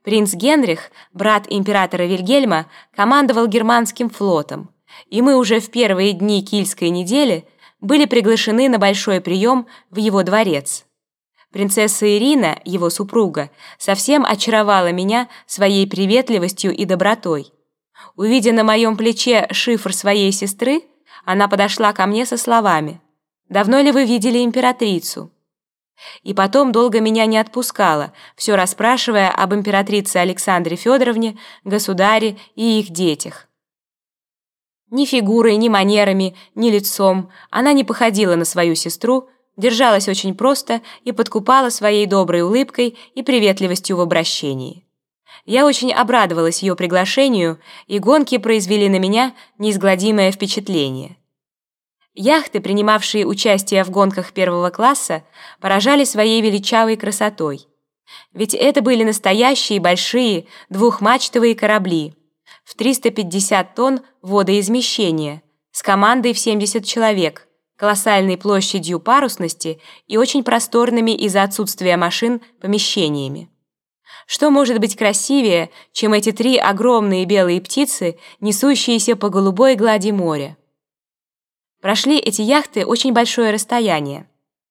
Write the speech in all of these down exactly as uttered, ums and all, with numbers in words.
Принц Генрих, брат императора Вильгельма, командовал германским флотом, и мы уже в первые дни Кильской недели были приглашены на большой прием в его дворец. Принцесса Ирина, его супруга, совсем очаровала меня своей приветливостью и добротой. Увидя на моем плече шифр своей сестры, она подошла ко мне со словами: «Давно ли вы видели императрицу?» И потом долго меня не отпускала, все расспрашивая об императрице Александре Федоровне, государе и их детях. Ни фигурой, ни манерами, ни лицом она не походила на свою сестру, держалась очень просто и подкупала своей доброй улыбкой и приветливостью в обращении. Я очень обрадовалась ее приглашению, и гонки произвели на меня неизгладимое впечатление. Яхты, принимавшие участие в гонках первого класса, поражали своей величавой красотой. Ведь это были настоящие большие двухмачтовые корабли в триста пятьдесят тонн водоизмещения с командой в семьдесят человек, колоссальной площадью парусности и очень просторными из-за отсутствия машин помещениями. Что может быть красивее, чем эти три огромные белые птицы, несущиеся по голубой глади моря? Прошли эти яхты очень большое расстояние.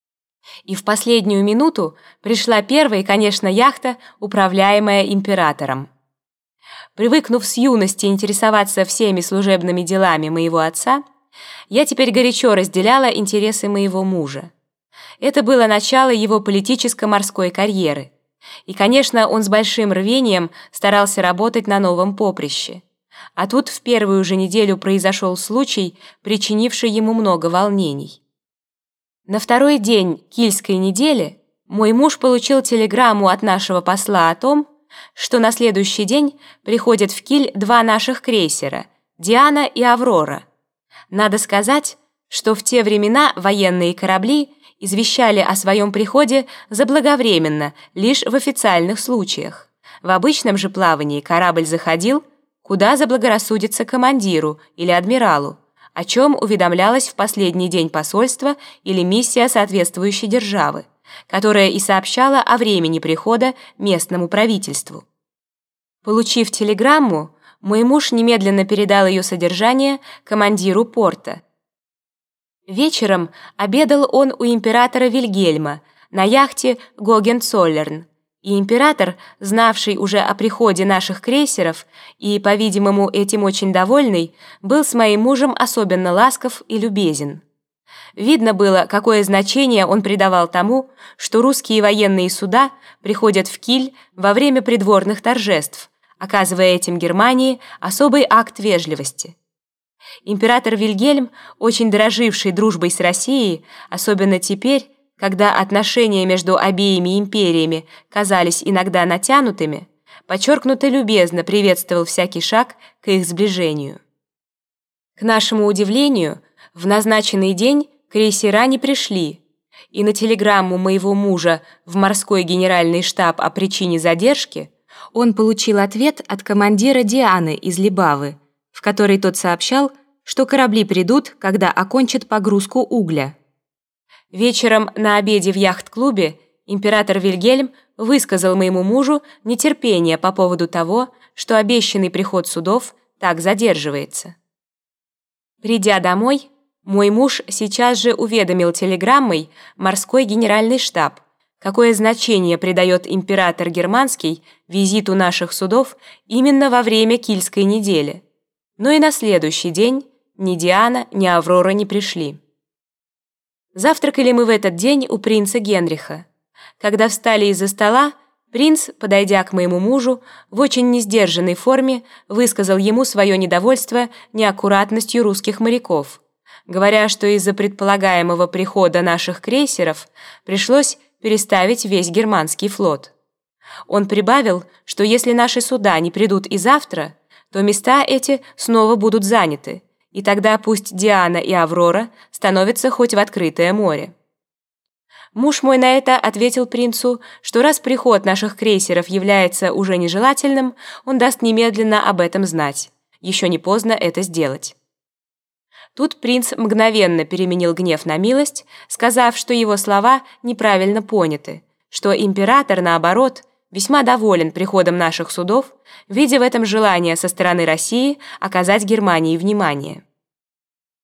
И в последнюю минуту пришла первая, конечно, яхта, управляемая императором. Привыкнув с юности интересоваться всеми служебными делами моего отца, я теперь горячо разделяла интересы моего мужа. Это было начало его политическо-морской карьеры. И, конечно, он с большим рвением старался работать на новом поприще. А тут в первую же неделю произошел случай, причинивший ему много волнений. На второй день Кильской недели мой муж получил телеграмму от нашего посла о том, что на следующий день приходят в Киль два наших крейсера «Диана» и «Аврора». Надо сказать, что в те времена военные корабли извещали о своем приходе заблаговременно, лишь в официальных случаях. В обычном же плавании корабль заходил, куда заблагорассудится командиру или адмиралу, о чем уведомлялось в последний день посольства или миссия соответствующей державы, которая и сообщала о времени прихода местному правительству. Получив телеграмму, мой муж немедленно передал ее содержание командиру порта. Вечером обедал он у императора Вильгельма на яхте «Гогенцоллерн», и император, знавший уже о приходе наших крейсеров и, по-видимому, этим очень довольный, был с моим мужем особенно ласков и любезен. Видно было, какое значение он придавал тому, что русские военные суда приходят в Киль во время придворных торжеств, оказывая этим Германии особый акт вежливости. Император Вильгельм, очень дороживший дружбой с Россией, особенно теперь, когда отношения между обеими империями казались иногда натянутыми, подчеркнуто любезно приветствовал всякий шаг к их сближению. К нашему удивлению, в назначенный день крейсера не пришли, и на телеграмму моего мужа в морской генеральный штаб о причине задержки он получил ответ от командира Дианы из Либавы, в которой тот сообщал, что корабли придут, когда окончат погрузку угля. Вечером на обеде в яхт-клубе император Вильгельм высказал моему мужу нетерпение по поводу того, что обещанный приход судов так задерживается. Придя домой, мой муж сейчас же уведомил телеграммой морской генеральный штаб, какое значение придает император германский визиту наших судов именно во время Кильской недели. Но и на следующий день ни Диана, ни Аврора не пришли. Завтракали мы в этот день у принца Генриха. Когда встали из-за стола, принц, подойдя к моему мужу, в очень несдержанной форме высказал ему свое недовольство неаккуратностью русских моряков, говоря, что из-за предполагаемого прихода наших крейсеров пришлось переставить весь германский флот. Он прибавил, что если наши суда не придут и завтра, то места эти снова будут заняты, и тогда пусть Диана и Аврора становятся хоть в открытое море. Муж мой на это ответил принцу, что раз приход наших крейсеров является уже нежелательным, он даст немедленно об этом знать. Еще не поздно это сделать. Тут принц мгновенно переменил гнев на милость, сказав, что его слова неправильно поняты, что император, наоборот, весьма доволен приходом наших судов, видя в этом желание со стороны России оказать Германии внимание.